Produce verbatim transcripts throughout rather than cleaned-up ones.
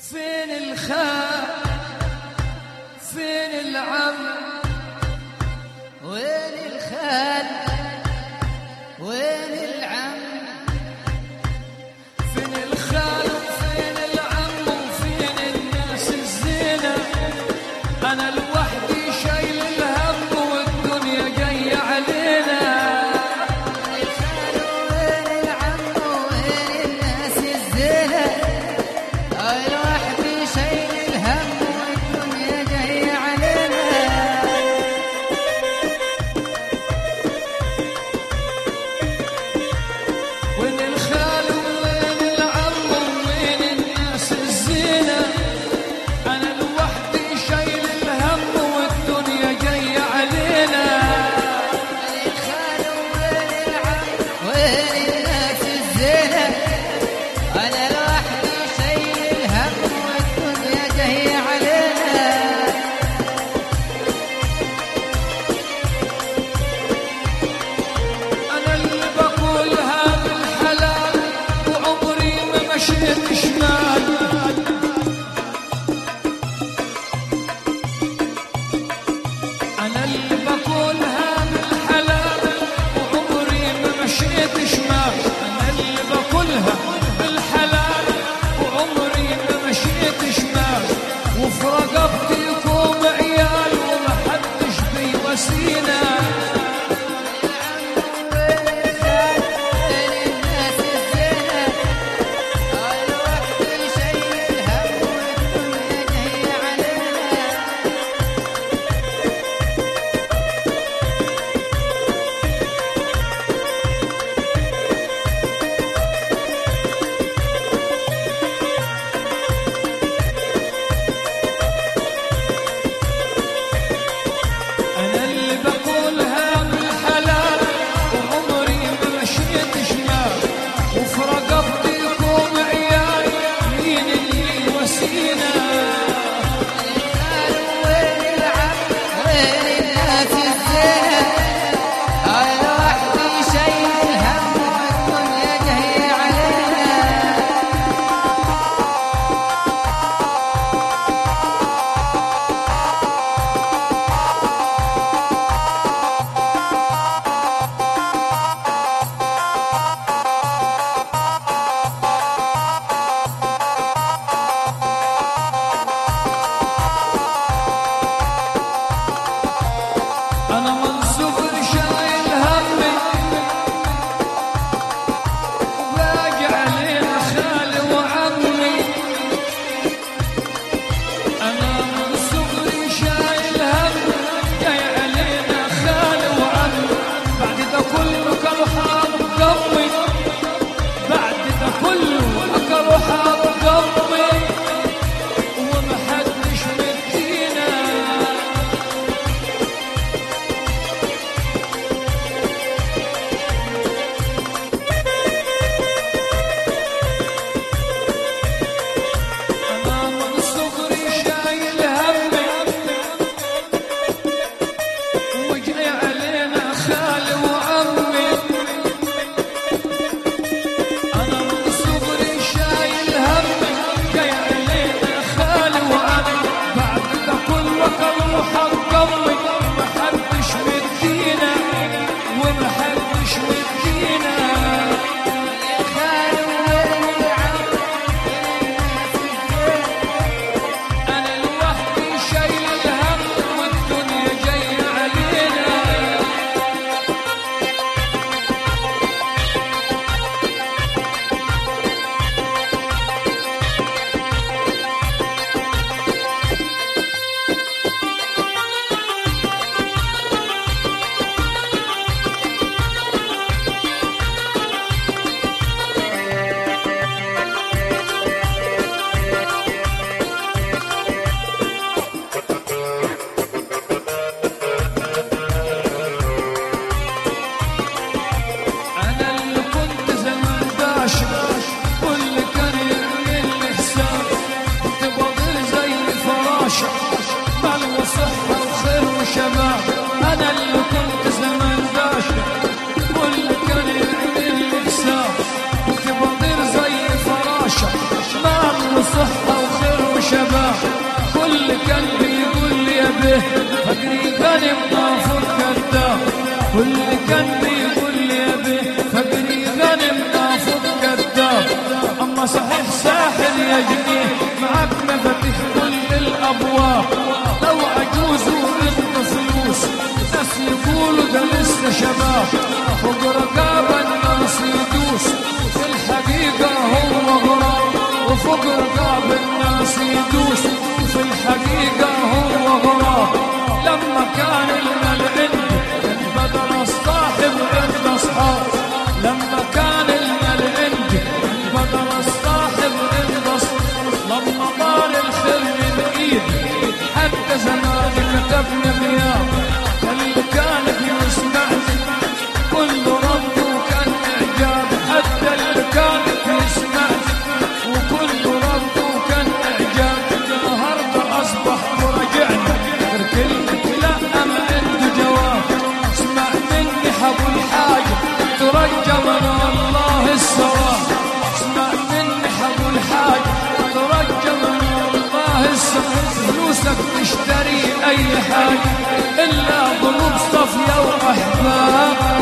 فين الخال فين العم وين الخال وين العم فين الخال وفين العم وفين الناس الزينة أنا لوحدي شايل الهم والدنيا جاية علينا الخال وين العم وين الناس الزينة لوحدي شايل الهم والدنيا جاية علينا وين الخال وين العم وين الناس الزينة أنا لوحدي شايل الهم والدنيا جاية علينا الخال وين العم وين الناس الزينة أنا لوحدي شايل الهم والدنيا جاية علينا أنا اللي بقولها بالحلال وعمري ما مشيت شمال أنا اللي بقولها بالحلال وعمري ما مشيت شمال أنا اللي بقولها بالحلال وعمري ما مشيت شمال وفي رقبتكم عيال ومحدش بيواسينا أنا اللي بقولها بالحلال وعمري ما مشيت شمال وفي رقبتكم عيال مين اللي يواسينا الخال وين العم وين الناس الزينة أنا لوحدي شايل الهم والدنيا جاية علينا أنا من صغري شايل همي وباقي علينا خالي وعمي أنا من صغري شايل همي جاي علينا خالي وعمي بعد ده كله كانوا حاب قمي بعد ده كله كانوا حاب قمي ومحدش مدينا أنا من صغري شايل همي وجاي علينا خالي وعمي أنا من صغري شايل همي جاي علينا خالي وعمي بعد ده كله كانوا حق أمي محدش مدينا ومحدش مدينا الخال وين العم أنا لوحدي شايل الهم والدنيا جاية علينا أنا اللي كنت زمان باشا واللي كان يعمل لي حساب كنت بضل زي فراشة مال وصحة وخير وشباب أنا اللي كنت زمان باشا واللي كان يعمل لي حساب كنت بضل زي فراشة مال وصحة وخير به فقري غنم نافذ كذاب واللي كان بيقول لي به فقري غنم نافذ كذاب اما صحيح ساحر يا جنيه معك مفاتيح كل الابواب لو عجوز ورزق فلوس ناس يقولوا ده لسه شباب فوق رقابه الناس يدوس في الحقيقه هو غراب وفوق رقاب الناس يدوس في الحقيقة هو غراب لما كان المال عندي بدل الصاحب عند أصحاب لما كان المال عندي بدل الصاحب عند أصحاب لما طال الخير من إيدي حتى زمان كتبنا غياب اللي كان بيسمعني كل رد وكان إعجاب حتى اللي كان بيسمعني وكل رد وكان إعجاب النهارده أصبح مراجعنا غير كلمة لا ما عنده جواب اسمع مني حبو الحاجة ترجى من الله الثواب اسمع مني حبو الحاجة ترجى من الله الثواب فلوسك تشتري أي حاجة إلا قلوب صفية وأحباب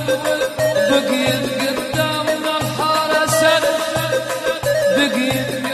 بقيت قدامنا الحارة سد بقيت